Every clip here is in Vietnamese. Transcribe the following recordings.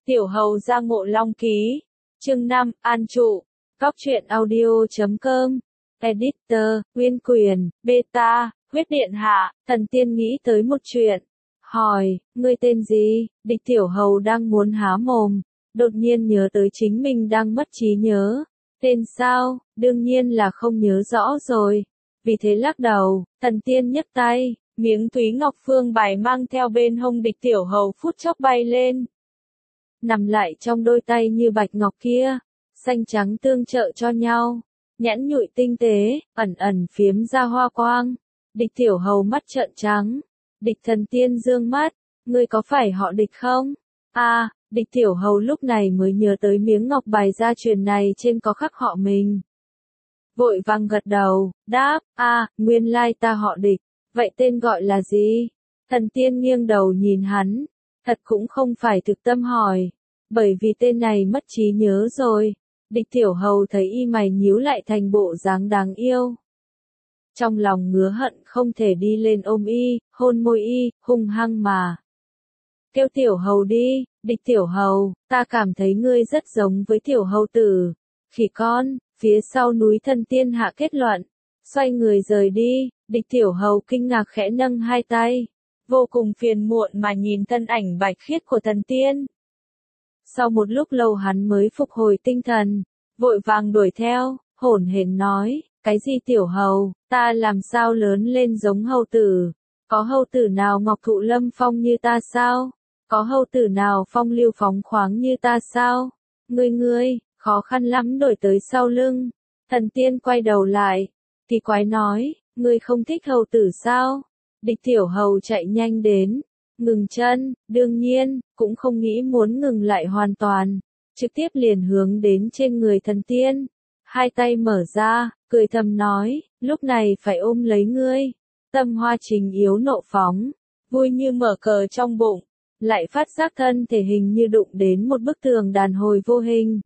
Tiểu hầu gia ngộ long ký. Chương 5, an trụ. Góc truyện audio.com. Editor, Nguyên Quyền, Beta, Huyết Điện Hạ. Thần tiên nghĩ tới một chuyện. Hỏi, ngươi tên gì? Địch tiểu hầu đang muốn há mồm. Đột nhiên nhớ tới chính mình đang mất trí nhớ. Tên sao? Đương nhiên là không nhớ rõ rồi. Vì thế lắc đầu, thần tiên nhấc tay. Miếng Thúy Ngọc Phương bài mang theo bên hông địch tiểu hầu phút chốc bay lên. Nằm lại trong đôi tay như bạch ngọc kia, xanh trắng tương trợ cho nhau, nhẵn nhụi tinh tế, ẩn ẩn phiếm ra hoa quang. Địch tiểu hầu mắt trợn trắng, địch thần tiên dương mắt, ngươi có phải họ địch không? Địch tiểu hầu lúc này mới nhớ tới miếng ngọc bài gia truyền này trên có khắc họ mình. Vội vàng gật đầu, đáp, nguyên lai ta họ địch, vậy tên gọi là gì? Thần tiên nghiêng đầu nhìn hắn, thật cũng không phải thực tâm hỏi, bởi vì tên này mất trí nhớ rồi. Địch tiểu hầu thấy y mày nhíu lại thành bộ dáng đáng yêu. Trong lòng ngứa hận không thể đi lên ôm y, hôn môi y, hung hăng mà. Kêu tiểu hầu đi, địch tiểu hầu, ta cảm thấy ngươi rất giống với tiểu hầu tử. Khỉ con, phía sau núi thần tiên hạ kết luận, xoay người rời đi, địch tiểu hầu kinh ngạc khẽ nâng hai tay. Vô cùng phiền muộn mà nhìn thân ảnh bạch khiết của thần tiên. Sau một lúc lâu hắn mới phục hồi tinh thần, vội vàng đuổi theo, hổn hển nói, cái gì tiểu hầu, ta làm sao lớn lên giống hầu tử? Có hầu tử nào ngọc thụ lâm phong như ta sao? Có hầu tử nào phong lưu phóng khoáng như ta sao? Ngươi, khó khăn lắm đổi tới sau lưng. Thần tiên quay đầu lại, kỳ quái nói, ngươi không thích hầu tử sao? Địch tiểu hầu chạy nhanh đến, ngừng chân, đương nhiên, cũng không nghĩ muốn ngừng lại hoàn toàn, trực tiếp liền hướng đến trên người thần tiên, hai tay mở ra, cười thầm nói, lúc này phải ôm lấy ngươi, tâm hoa trình yếu nộ phóng, vui như mở cờ trong bụng, lại phát giác thân thể hình như đụng đến một bức tường đàn hồi vô hình.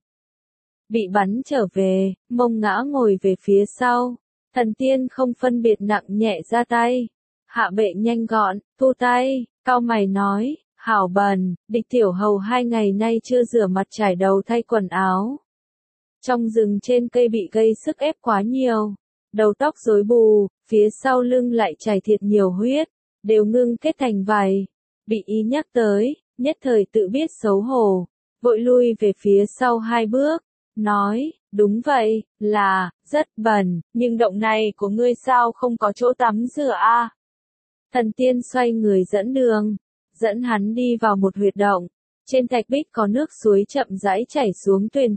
Bị bắn trở về, mông ngã ngồi về phía sau, thần tiên không phân biệt nặng nhẹ ra tay. Hạ bệ nhanh gọn, thu tay, cau mày nói, hảo bần, địch tiểu hầu 2 ngày nay chưa rửa mặt trải đầu thay quần áo. Trong rừng trên cây bị gây sức ép quá nhiều, đầu tóc rối bù, phía sau lưng lại chảy thiệt nhiều huyết, đều ngưng kết thành vảy. Bị ý nhắc tới, nhất thời tự biết xấu hổ, vội lui về phía sau 2 bước, nói, đúng vậy, là, rất bẩn, nhưng động này của ngươi sao không có chỗ tắm rửa Thần tiên xoay người dẫn đường, dẫn hắn đi vào một huyệt động, trên thạch bích có nước suối chậm rãi chảy xuống tuyền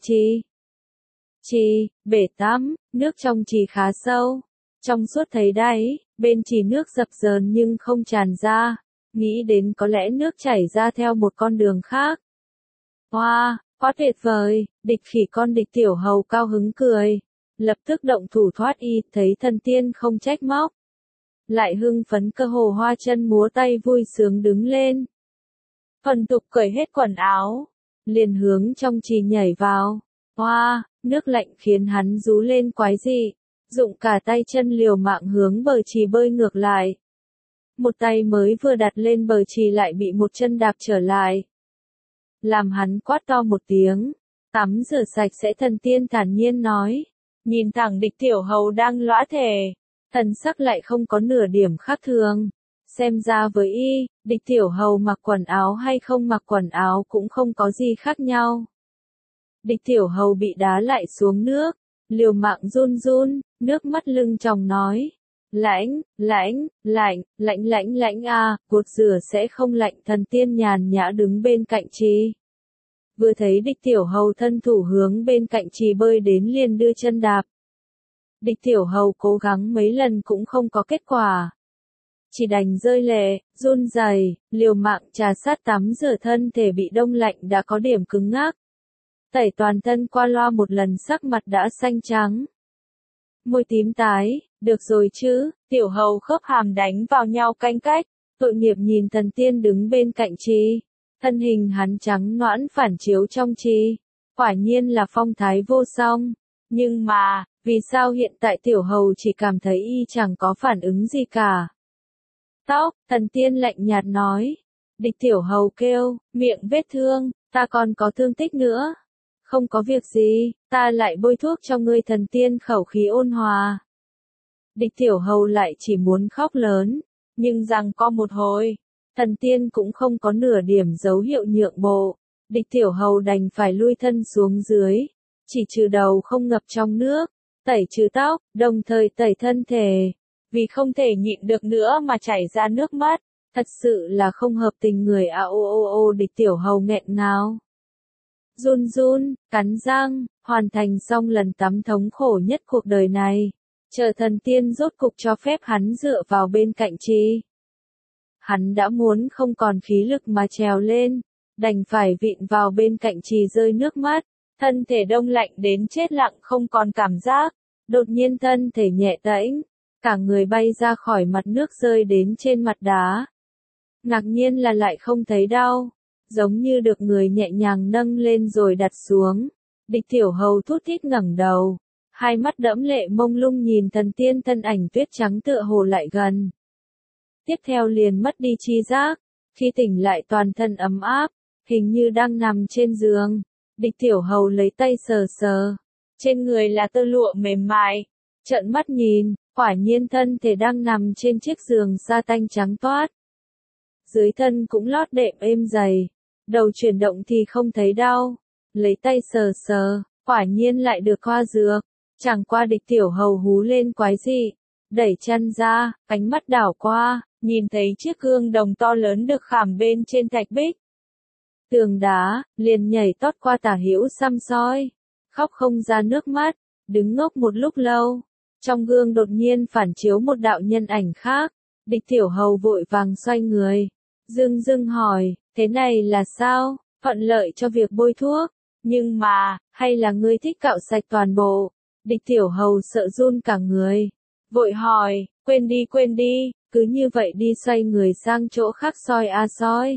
trì, bể tắm, nước trong trì khá sâu, trong suốt thấy đáy, bên trì nước dập dờn nhưng không tràn ra, nghĩ đến có lẽ nước chảy ra theo một con đường khác. Wow, quá tuyệt vời, địch khỉ con địch tiểu hầu cao hứng cười, lập tức động thủ thoát y, thấy thần tiên không trách móc. Lại hưng phấn cơ hồ hoa chân múa tay vui sướng đứng lên. Thuần tục cởi hết quần áo, liền hướng trong trì nhảy vào. Nước lạnh khiến hắn rú lên quái dị, dụng cả tay chân liều mạng hướng bờ trì bơi ngược lại. Một tay mới vừa đặt lên bờ trì lại bị một chân đạp trở lại. Làm hắn quát to một tiếng, tắm rửa sạch sẽ thần tiên thản nhiên nói, nhìn thẳng địch tiểu hầu đang lõa thể. Thần sắc lại không có nửa điểm khác thường. Xem ra với y, địch tiểu hầu mặc quần áo hay không mặc quần áo cũng không có gì khác nhau. Địch tiểu hầu bị đá lại xuống nước, liều mạng run, nước mắt lưng tròng nói. Lạnh cột rửa sẽ không lạnh. Thần tiên nhàn nhã đứng bên cạnh trì. Vừa thấy địch tiểu hầu thân thủ hướng bên cạnh trì bơi đến liền đưa chân đạp. Địch tiểu hầu cố gắng mấy lần cũng không có kết quả. Chỉ đành rơi lệ, run rẩy, liều mạng trà sát tắm rửa thân thể bị đông lạnh đã có điểm cứng ngắc. Tẩy toàn thân qua loa một lần sắc mặt đã xanh trắng. Môi tím tái, được rồi chứ, tiểu hầu khớp hàm đánh vào nhau canh cách, tội nghiệp nhìn thần tiên đứng bên cạnh trì. Thân hình hắn trắng nõn phản chiếu trong trì. Quả nhiên là phong thái vô song. Nhưng mà, vì sao hiện tại tiểu hầu chỉ cảm thấy y chẳng có phản ứng gì cả? Tóc, thần tiên lạnh nhạt nói. Địch tiểu hầu kêu, miệng vết thương, Ta còn có thương tích nữa. Không có việc gì, ta lại bôi thuốc cho ngươi. Thần tiên khẩu khí ôn hòa. Địch Tiểu Hầu lại chỉ muốn khóc lớn, nhưng giằng co một hồi, thần tiên cũng không có nửa điểm dấu hiệu nhượng bộ. Địch Tiểu Hầu đành phải lui thân xuống dưới, chỉ trừ đầu không ngập trong nước, tẩy trừ tóc, đồng thời tẩy thân thể. Vì không thể nhịn được nữa mà chảy ra nước mắt, thật sự là không hợp tình người a ô ô ô. Địch Tiểu Hầu nghẹn ngào, run run, cắn răng, hoàn thành xong lần tắm thống khổ nhất cuộc đời này. Chờ thần tiên rốt cục cho phép hắn dựa vào bên cạnh Trì. Hắn đã muốn không còn khí lực mà trèo lên, đành phải vịn vào bên cạnh Trì rơi nước mắt, thân thể đông lạnh đến chết lặng không còn cảm giác, đột nhiên thân thể nhẹ tễnh, cả người bay ra khỏi mặt nước rơi đến trên mặt đá. Ngạc nhiên là lại không thấy đau, giống như được người nhẹ nhàng nâng lên rồi đặt xuống. Địch Tiểu Hầu thút thít ngẩng đầu, hai mắt đẫm lệ mông lung nhìn thần tiên thân ảnh tuyết trắng tựa hồ lại gần. Tiếp theo liền mất đi tri giác, khi tỉnh lại toàn thân ấm áp, hình như đang nằm trên giường. Địch Tiểu Hầu lấy tay sờ sờ, trên người là tơ lụa mềm mại, trợn mắt nhìn, quả nhiên thân thể đang nằm trên chiếc giường sa tanh trắng toát. Dưới thân cũng lót đệm êm dày, đầu chuyển động thì không thấy đau, lấy tay sờ sờ, quả nhiên lại được thoa dược. Chẳng qua Địch Tiểu Hầu hú lên quái dị, đẩy chăn ra, ánh mắt đảo qua, nhìn thấy chiếc gương đồng to lớn được khảm bên trên thạch bích. Tường đá, liền nhảy tót qua tả hữu xăm soi, khóc không ra nước mắt, đứng ngốc một lúc lâu. Trong gương đột nhiên phản chiếu một đạo nhân ảnh khác, Địch Tiểu Hầu vội vàng xoay người, dưng dưng hỏi, thế này là sao, thuận lợi cho việc bôi thuốc, nhưng mà, hay là ngươi thích cạo sạch toàn bộ? Địch Tiểu Hầu sợ run cả người, vội hỏi, quên đi, cứ như vậy đi. Xoay người sang chỗ khác soi a soi.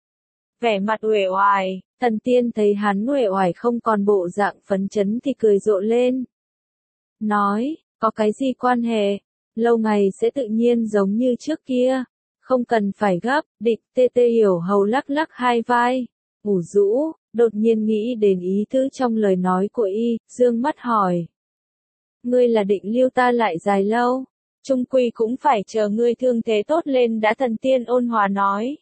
Vẻ mặt uể oải, thần tiên thấy hắn uể oải không còn bộ dạng phấn chấn thì cười rộ lên. Nói, có cái gì quan hệ, lâu ngày sẽ tự nhiên giống như trước kia, không cần phải gấp. Địch Tê Tê Hiểu Hầu lắc lắc hai vai, ngủ rũ, đột nhiên nghĩ đến ý tứ trong lời nói của y, dương mắt hỏi. Ngươi là định lưu ta lại dài lâu, chung quy cũng phải chờ ngươi thương thế tốt lên đã. Thần tiên ôn hòa nói.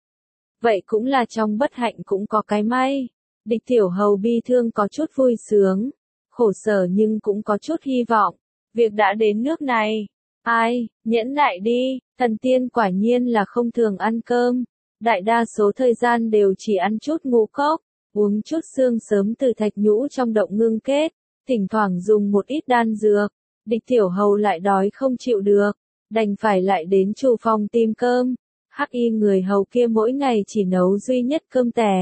Vậy cũng là trong bất hạnh cũng có cái may. Địch Tiểu Hầu bi thương có chút vui sướng, khổ sở nhưng cũng có chút hy vọng. Việc đã đến nước này, ai, nhẫn nại đi. Thần tiên quả nhiên là không thường ăn cơm, đại đa số thời gian đều chỉ ăn chút ngũ cốc, uống chút xương sớm từ thạch nhũ trong động ngưng kết, thỉnh thoảng dùng một ít đan dược. Địch Tiểu Hầu lại đói không chịu được, đành phải lại đến chủ phòng tìm cơm. Hắc y người hầu kia mỗi ngày chỉ nấu duy nhất cơm tẻ.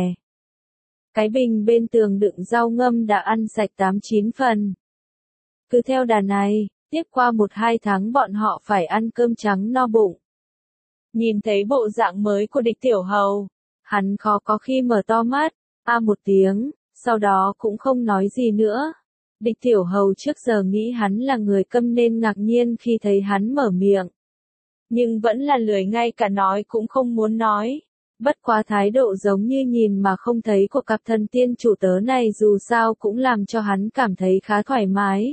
Cái bình bên tường đựng rau ngâm đã ăn sạch 8-9 phần. Cứ theo đà này, tiếp qua 1-2 tháng bọn họ phải ăn cơm trắng no bụng. Nhìn thấy bộ dạng mới của Địch Tiểu Hầu, hắn khó có khi mở to mắt, một tiếng, sau đó cũng không nói gì nữa. Địch Tiểu Hầu trước giờ nghĩ hắn là người câm nên ngạc nhiên khi thấy hắn mở miệng. Nhưng vẫn là lười, ngay cả nói cũng không muốn nói. Bất quá thái độ giống như nhìn mà không thấy của cặp thần tiên chủ tớ này dù sao cũng làm cho hắn cảm thấy khá thoải mái.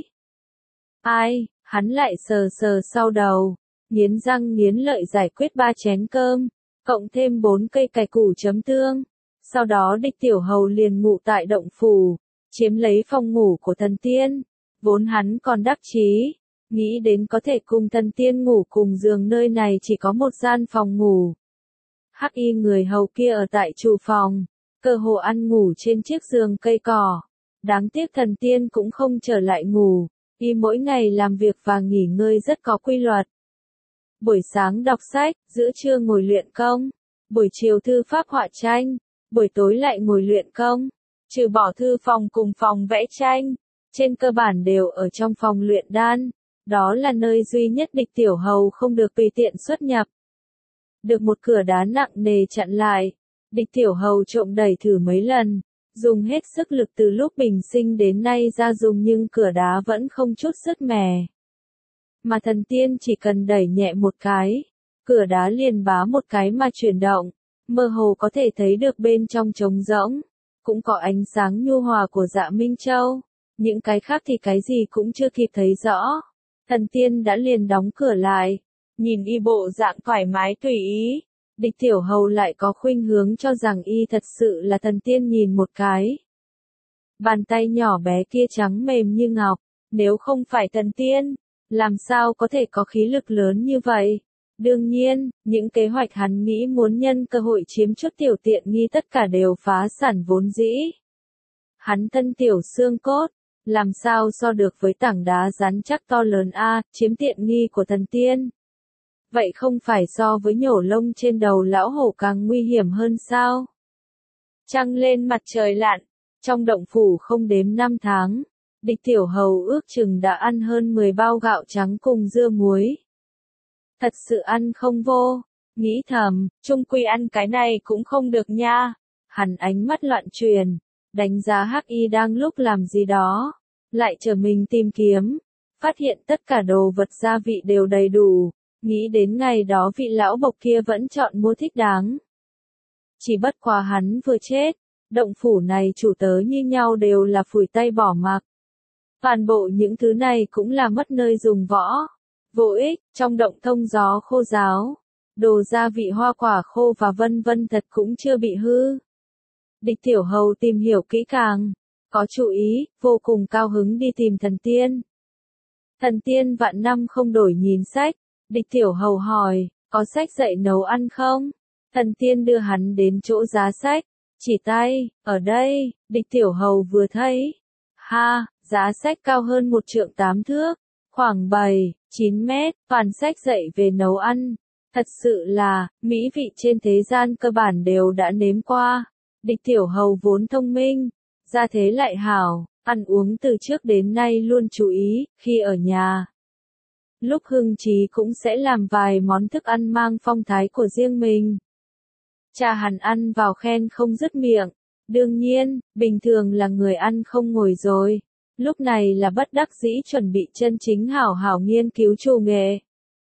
Ai, hắn lại sờ sờ sau đầu, nghiến răng nghiến lợi giải quyết 3 chén cơm, cộng thêm 4 cây cải củ chấm tương. Sau đó Địch Tiểu Hầu liền ngủ tại động phủ, chiếm lấy phòng ngủ của thần tiên. Vốn hắn còn đắc chí, nghĩ đến có thể cùng thần tiên ngủ cùng giường, nơi này chỉ có một gian phòng ngủ. Hắc y người hầu kia ở tại chủ phòng, cơ hồ ăn ngủ trên chiếc giường cây cỏ. Đáng tiếc thần tiên cũng không trở lại ngủ, y mỗi ngày làm việc và nghỉ ngơi rất có quy luật. Buổi sáng đọc sách, giữa trưa ngồi luyện công, buổi chiều thư pháp họa tranh, buổi tối lại ngồi luyện công. Trừ bỏ thư phòng cùng phòng vẽ tranh, trên cơ bản đều ở trong phòng luyện đan. Đó là nơi duy nhất Địch Tiểu Hầu không được tùy tiện xuất nhập. Được một cửa đá nặng nề chặn lại, Địch Tiểu Hầu trộm đẩy thử mấy lần, dùng hết sức lực từ lúc bình sinh đến nay ra dùng nhưng cửa đá vẫn không chút sức mẻ. Mà thần tiên chỉ cần đẩy nhẹ một cái, cửa đá liền bá một cái mà chuyển động, mơ hồ có thể thấy được bên trong trống rỗng. cũng có ánh sáng nhu hòa của Dạ Minh Châu, những cái khác thì cái gì cũng chưa kịp thấy rõ. Thần tiên đã liền đóng cửa lại, nhìn y bộ dạng thoải mái tùy ý, Địch Tiểu Hầu lại có khuynh hướng cho rằng y thật sự là thần tiên nhìn một cái. Bàn tay nhỏ bé kia trắng mềm như ngọc, nếu không phải thần tiên, làm sao có thể có khí lực lớn như vậy? Đương nhiên, những kế hoạch hắn nghĩ muốn nhân cơ hội chiếm chút tiểu tiện nghi tất cả đều phá sản vốn dĩ. Hắn thân tiểu xương cốt, làm sao so được với tảng đá rắn chắc to lớn chiếm tiện nghi của thần tiên. Vậy không phải so với nhổ lông trên đầu lão hổ càng nguy hiểm hơn sao? Trăng lên mặt trời lặn, trong động phủ không đếm năm tháng, Địch Tiểu Hầu ước chừng đã ăn hơn 10 bao gạo trắng cùng dưa muối. Thật sự ăn không vô, nghĩ thầm, chung quy ăn cái này cũng không được nha. Hắn ánh mắt loạn truyền, đánh giá Hắc Y đang lúc làm gì đó, lại trở mình tìm kiếm, phát hiện tất cả đồ vật gia vị đều đầy đủ, nghĩ đến ngày đó vị lão bộc kia vẫn chọn mua thích đáng. Chỉ bất quá hắn vừa chết, động phủ này chủ tớ như nhau đều là phủi tay bỏ mặc. Toàn bộ những thứ này cũng là mất nơi dùng võ. Vô ích, trong động thông gió khô ráo, đồ gia vị hoa quả khô và vân vân thật cũng chưa bị hư. Địch Tiểu Hầu tìm hiểu kỹ càng, có chú ý, vô cùng cao hứng đi tìm thần tiên. Thần tiên vạn năm không đổi nhìn sách, Địch Tiểu Hầu hỏi, có sách dạy nấu ăn không? Thần tiên đưa hắn đến chỗ giá sách, chỉ tay, ở đây, Địch Tiểu Hầu vừa thấy. Ha, giá sách cao hơn 1 trượng 8 thước, khoảng 7-9 mét, toàn sách dạy về nấu ăn. Thật sự là, mỹ vị trên thế gian cơ bản đều đã nếm qua. Địch Tiểu Hầu vốn thông minh, gia thế lại hảo, ăn uống từ trước đến nay luôn chú ý, khi ở nhà. Lúc hưng trí cũng sẽ làm vài món thức ăn mang phong thái của riêng mình. Cha hắn ăn vào khen không dứt miệng. Đương nhiên, bình thường là người ăn không ngồi rồi. Lúc này là bất đắc dĩ chuẩn bị chân chính hảo hảo nghiên cứu chủ nghệ.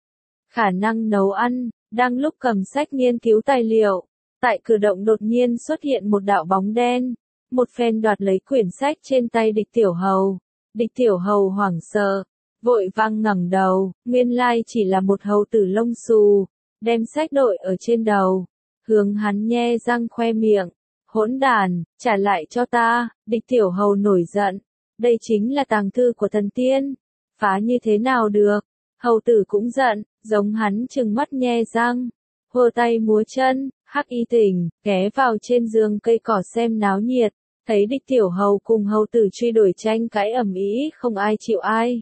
Khả năng nấu ăn, đang lúc cầm sách nghiên cứu tài liệu, tại cửa động đột nhiên xuất hiện một đạo bóng đen, một phen đoạt lấy quyển sách trên tay Địch Tiểu Hầu. Địch Tiểu Hầu hoảng sợ, vội vang ngẩng đầu, nguyên lai chỉ là một hầu tử lông xù, đem sách đội ở trên đầu, hướng hắn nhe răng khoe miệng. Hỗn đàn, trả lại cho ta, Địch Tiểu Hầu nổi giận. Đây chính là tàng thư của thần tiên. Phá như thế nào được? Hầu tử cũng giận, giống hắn trừng mắt nhe răng. Hô tay múa chân, Hắc Y tỉnh, ghé vào trên giường cây cỏ xem náo nhiệt. Thấy Địch Tiểu Hầu cùng hầu tử truy đuổi tranh cãi ầm ĩ, không ai chịu ai.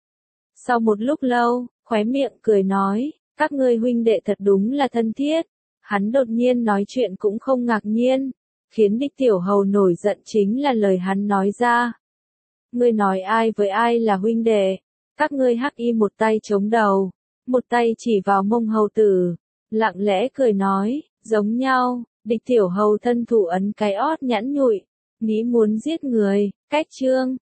Sau một lúc lâu, khóe miệng cười nói, các ngươi huynh đệ thật đúng là thân thiết. Hắn đột nhiên nói chuyện cũng không ngạc nhiên. Khiến Địch Tiểu Hầu nổi giận chính là lời hắn nói ra. Ngươi nói ai với ai là huynh đệ? Các ngươi Hắc Y một tay chống đầu, một tay chỉ vào mông hầu tử, lặng lẽ cười nói, giống nhau. Địch Tiểu Hầu thân thủ ấn cái ót nhẵn nhụi, nghĩ muốn giết người, cách trương,